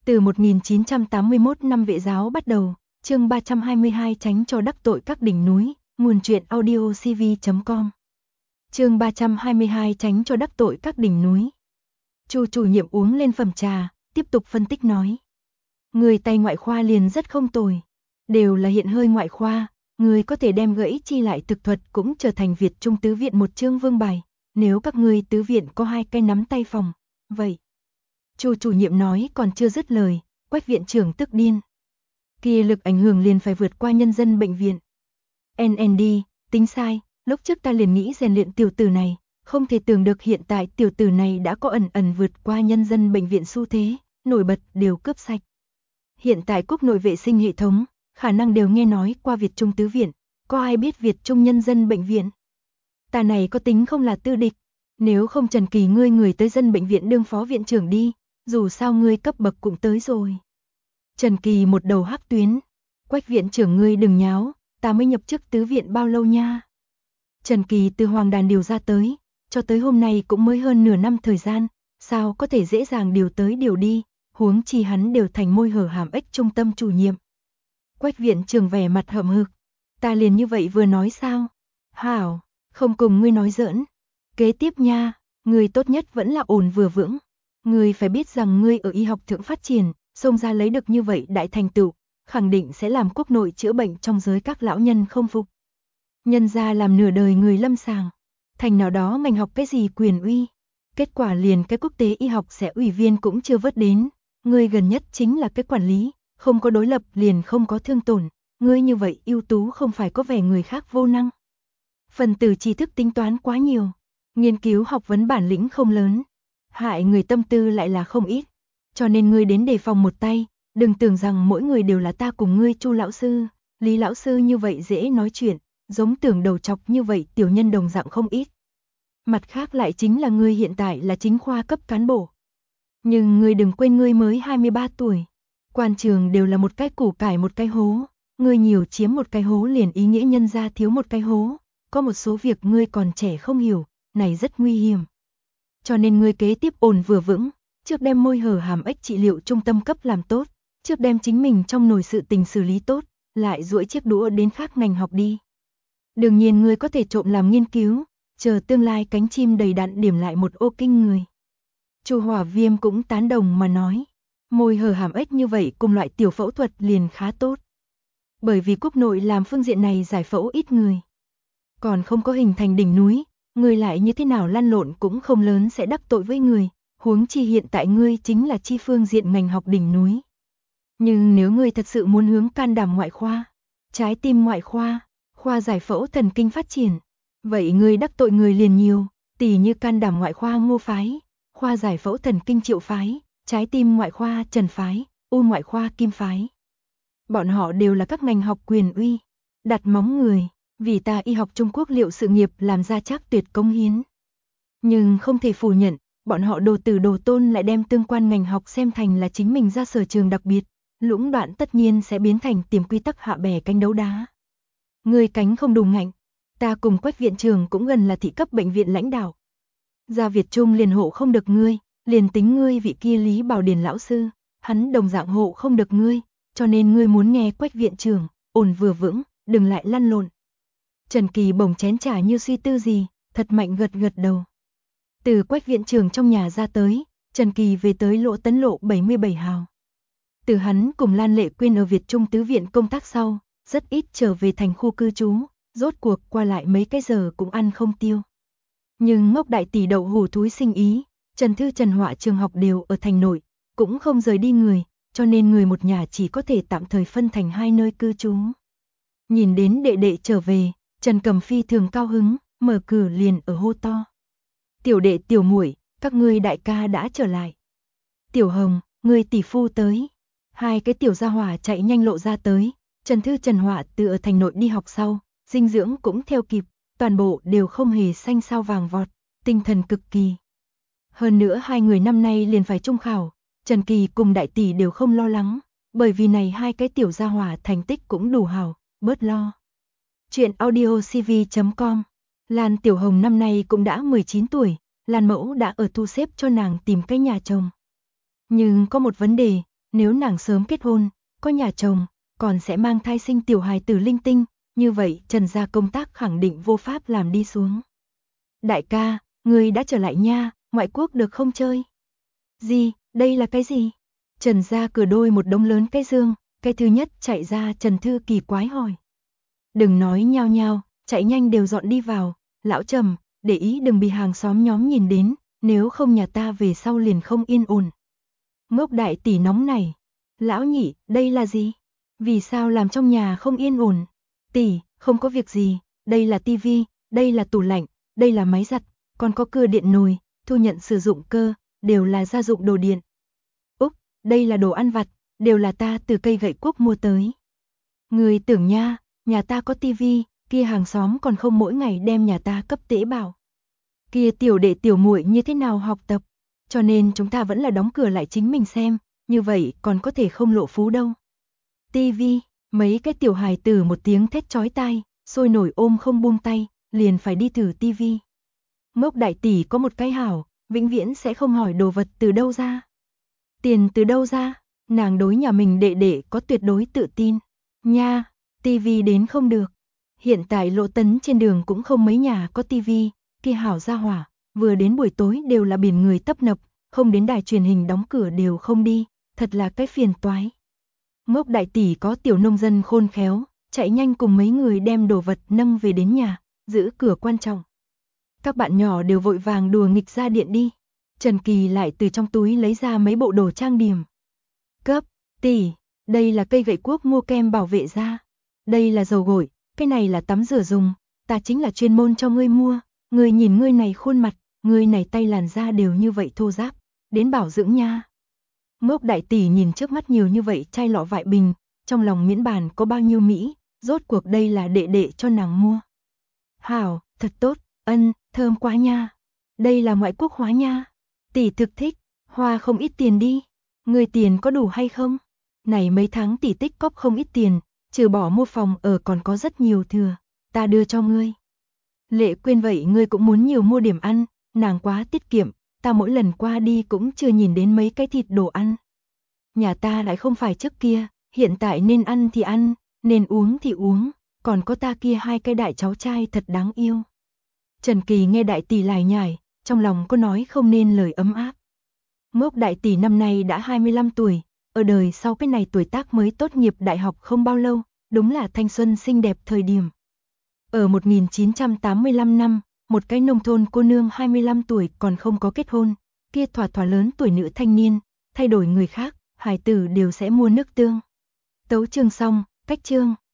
Từ 1981 năm Vệ giáo bắt đầu, chương 322 tránh cho đắc tội các đỉnh núi, nguồn truyện audio cv.com. Chương 322 tránh cho đắc tội các đỉnh núi. Chu chủ nhiệm uống lên phẩm trà, tiếp tục phân tích nói. Người tay ngoại khoa liền rất không tồi, đều là hiện hơi ngoại khoa, người có thể đem gãy chi lại thực thuật cũng trở thành Việt Trung tứ viện một chương vương bài, nếu các ngươi tứ viện có hai cái nắm tay phòng, vậy. Chu chủ nhiệm nói còn chưa dứt lời, Quách viện trưởng tức điên. Kia lực ảnh hưởng liền phải vượt qua nhân dân bệnh viện. NND, tính sai, lúc trước ta liền nghĩ rèn luyện tiểu tử này, không thể tưởng được hiện tại tiểu tử này đã có ẩn vượt qua nhân dân bệnh viện xu thế, nổi bật đều cướp sạch. Hiện tại quốc nội vệ sinh hệ thống, khả năng đều nghe nói qua Việt Trung tứ viện, có ai biết Việt Trung nhân dân bệnh viện? Ta này có tính không là tư địch, nếu không Trần Kỳ ngươi người tới dân bệnh viện đương phó viện trưởng đi, dù sao ngươi cấp bậc cũng tới rồi. Trần Kỳ một đầu hắc tuyến, Quách viện trưởng ngươi đừng nháo, ta mới nhập chức tứ viện bao lâu nha. Trần Kỳ từ Hoàng Đàn điều ra tới, cho tới hôm nay cũng mới hơn nửa năm thời gian, sao có thể dễ dàng điều tới điều đi, huống chi hắn đều thành môi hở hàm ếch trung tâm chủ nhiệm. Quách viện trưởng vẻ mặt hậm hực, ta liền như vậy vừa nói sao? Hảo, không cùng ngươi nói giỡn. Kế tiếp nha, ngươi tốt nhất vẫn là ổn vừa vững. Ngươi phải biết rằng ngươi ở y học thượng phát triển, xông ra lấy được như vậy đại thành tựu, khẳng định sẽ làm quốc nội chữa bệnh trong giới các lão nhân không phục. Nhân ra làm nửa đời người lâm sàng, thành nào đó ngành học cái gì quyền uy, kết quả liền cái quốc tế y học sẽ ủy viên cũng chưa vớt đến, ngươi gần nhất chính là cái quản lý, không có đối lập liền không có thương tổn, ngươi như vậy ưu tú không phải có vẻ người khác vô năng. Phần tử tri thức tính toán quá nhiều, nghiên cứu học vấn bản lĩnh không lớn, hại người tâm tư lại là không ít, cho nên ngươi đến đề phòng một tay, đừng tưởng rằng mỗi người đều là ta cùng ngươi Chu lão sư, Lý lão sư như vậy dễ nói chuyện, giống tưởng đầu chọc như vậy tiểu nhân đồng dạng không ít. Mặt khác lại chính là ngươi hiện tại là chính khoa cấp cán bộ. Nhưng ngươi đừng quên ngươi mới 23 tuổi, quan trường đều là một cái củ cải một cái hố, ngươi nhiều chiếm một cái hố liền ý nghĩa nhân ra thiếu một cái hố, có một số việc ngươi còn trẻ không hiểu, này rất nguy hiểm. Cho nên ngươi kế tiếp ổn vừa vững, trước đem môi hở hàm ếch trị liệu trung tâm cấp làm tốt, trước đem chính mình trong nồi sự tình xử lý tốt, lại duỗi chiếc đũa đến khác ngành học đi. Đương nhiên ngươi có thể trộm làm nghiên cứu, chờ tương lai cánh chim đầy đặn điểm lại một ô kinh người. Chu Hỏa Viêm cũng tán đồng mà nói, môi hở hàm ếch như vậy cùng loại tiểu phẫu thuật liền khá tốt. Bởi vì quốc nội làm phương diện này giải phẫu ít người, còn không có hình thành đỉnh núi, người lại như thế nào lăn lộn cũng không lớn sẽ đắc tội với người, huống chi hiện tại ngươi chính là chi phương diện ngành học đỉnh núi. Nhưng nếu ngươi thật sự muốn hướng can đảm ngoại khoa, trái tim ngoại khoa, khoa giải phẫu thần kinh phát triển, vậy ngươi đắc tội người liền nhiều, tỉ như can đảm ngoại khoa Ngô phái, khoa giải phẫu thần kinh Triệu phái, trái tim ngoại khoa Trần phái, u ngoại khoa Kim phái. Bọn họ đều là các ngành học quyền uy, đặt móng người, vì ta y học Trung Quốc liệu sự nghiệp làm ra chắc tuyệt công hiến. Nhưng không thể phủ nhận, bọn họ đồ tử đồ tôn lại đem tương quan ngành học xem thành là chính mình ra sở trường đặc biệt, lũng đoạn tất nhiên sẽ biến thành tiềm quy tắc hạ bè cánh đấu đá. Người cánh không đủ ngạnh, ta cùng Quách viện trưởng cũng gần là thị cấp bệnh viện lãnh đạo. Gia Việt Trung liền hộ không được ngươi, liền tính ngươi vị kia Lý Bảo Điền lão sư, hắn đồng dạng hộ không được ngươi, cho nên ngươi muốn nghe Quách viện trưởng, ổn vừa vững, đừng lại lăn lộn. Trần Kỳ bồng chén trà như suy tư gì, thật mạnh gật gật đầu. Từ Quách viện trưởng trong nhà ra tới, Trần Kỳ về tới Lỗ Tấn Lộ 77 hào. Từ hắn cùng Lan Lệ Quyên ở Việt Trung tứ viện công tác sau, rất ít trở về thành khu cư trú, rốt cuộc qua lại mấy cái giờ cũng ăn không tiêu. Nhưng ngốc đại tỷ đậu hủ thúi sinh ý, Trần Thư Trần Họa trường học đều ở thành nội, cũng không rời đi người, cho nên người một nhà chỉ có thể tạm thời phân thành hai nơi cư trú. Nhìn đến đệ đệ trở về, Trần Cẩm Phi thường cao hứng, mở cửa liền ở hô to. Tiểu đệ tiểu muội, các ngươi đại ca đã trở lại. Tiểu Hồng, ngươi tỷ phu tới. Hai cái tiểu gia hỏa chạy nhanh lộ ra tới, Trần Thư Trần Họa từ ở thành nội đi học sau, dinh dưỡng cũng theo kịp, toàn bộ đều không hề xanh sao vàng vọt, tinh thần cực kỳ. Hơn nữa hai người năm nay liền phải trung khảo, Trần Kỳ cùng đại tỷ đều không lo lắng, bởi vì này hai cái tiểu gia hỏa thành tích cũng đủ hảo, bớt lo. Chuyện audio cv.com. Lan Tiểu Hồng năm nay cũng đã 19 tuổi, Lan Mẫu đã ở thu xếp cho nàng tìm cái nhà chồng. Nhưng có một vấn đề, nếu nàng sớm kết hôn, có nhà chồng, còn sẽ mang thai sinh tiểu hài tử linh tinh, như vậy Trần gia công tác khẳng định vô pháp làm đi xuống. Đại ca, ngươi đã trở lại nha, ngoại quốc được không chơi? Gì, đây là cái gì? Trần gia cửa đôi một đống lớn cái dương, cái thứ nhất chạy ra Trần Thư kỳ quái hỏi. Đừng nói nhao nhao, chạy nhanh đều dọn đi vào, lão Trầm, để ý đừng bị hàng xóm nhóm nhìn đến, nếu không nhà ta về sau liền không yên ổn. Ngốc đại tỷ nóng này, lão nhị, đây là gì? Vì sao làm trong nhà không yên ổn? Tỷ, không có việc gì, đây là tivi, đây là tủ lạnh, đây là máy giặt, còn có cưa điện nồi, thu nhận sử dụng cơ, đều là gia dụng đồ điện. Úc, đây là đồ ăn vặt, đều là ta từ cây gậy quốc mua tới. Người tưởng nha, nhà ta có tivi, kia hàng xóm còn không mỗi ngày đem nhà ta cấp tễ bảo. Kia tiểu đệ tiểu muội như thế nào học tập, cho nên chúng ta vẫn là đóng cửa lại chính mình xem, như vậy còn có thể không lộ phú đâu. Tivi, mấy cái tiểu hài tử một tiếng thét chói tai, sôi nổi ôm không buông tay, liền phải đi thử tivi. Ngốc đại tỷ có một cái hảo, vĩnh viễn sẽ không hỏi đồ vật từ đâu ra. Tiền từ đâu ra, nàng đối nhà mình đệ đệ có tuyệt đối tự tin. Nha, tivi đến không được. Hiện tại Lộ Tấn trên đường cũng không mấy nhà có tivi, kia hảo gia hỏa, vừa đến buổi tối đều là biển người tấp nập, không đến đài truyền hình đóng cửa đều không đi, thật là cái phiền toái. Ngốc đại tỷ có tiểu nông dân khôn khéo, chạy nhanh cùng mấy người đem đồ vật nâng về đến nhà, giữ cửa quan trọng. Các bạn nhỏ đều vội vàng đùa nghịch ra điện đi. Trần Kỳ lại từ trong túi lấy ra mấy bộ đồ trang điểm. Cấp, tỷ, đây là cây gậy quốc mua kem bảo vệ da. Đây là dầu gội, cái này là tắm rửa dùng, ta chính là chuyên môn cho ngươi mua. Ngươi nhìn ngươi này khuôn mặt, ngươi này tay làn da đều như vậy thô ráp, đến bảo dưỡng nha. Ngốc đại tỷ nhìn trước mắt nhiều như vậy chai lọ vại bình, trong lòng miễn bàn có bao nhiêu Mỹ, rốt cuộc đây là đệ đệ cho nàng mua. Hảo, thật tốt, thơm quá nha. Đây là ngoại quốc hóa nha. Tỷ thực thích, hoa không ít tiền đi. Người tiền có đủ hay không? Này mấy tháng tỷ tích cóp không ít tiền, trừ bỏ mua phòng ở còn có rất nhiều thừa, ta đưa cho ngươi. Lệ Quyên vậy ngươi cũng muốn nhiều mua điểm ăn, nàng quá tiết kiệm, ta mỗi lần qua đi cũng chưa nhìn đến mấy cái thịt đồ ăn. Nhà ta lại không phải trước kia, hiện tại nên ăn thì ăn, nên uống thì uống, còn có ta kia hai cái đại cháu trai thật đáng yêu. Trần Kỳ nghe đại tỷ lải nhải, trong lòng có nói không nên lời ấm áp. Ngốc đại tỷ năm nay đã 25 tuổi, ở đời sau cái này tuổi tác mới tốt nghiệp đại học không bao lâu, đúng là thanh xuân xinh đẹp thời điểm. Ở 1985 năm, một cái nông thôn cô nương 25 tuổi còn không có kết hôn, kia thỏa lớn tuổi nữ thanh niên, thay đổi người khác, hài tử đều sẽ mua nước tương. Tấu chương xong, cách chương.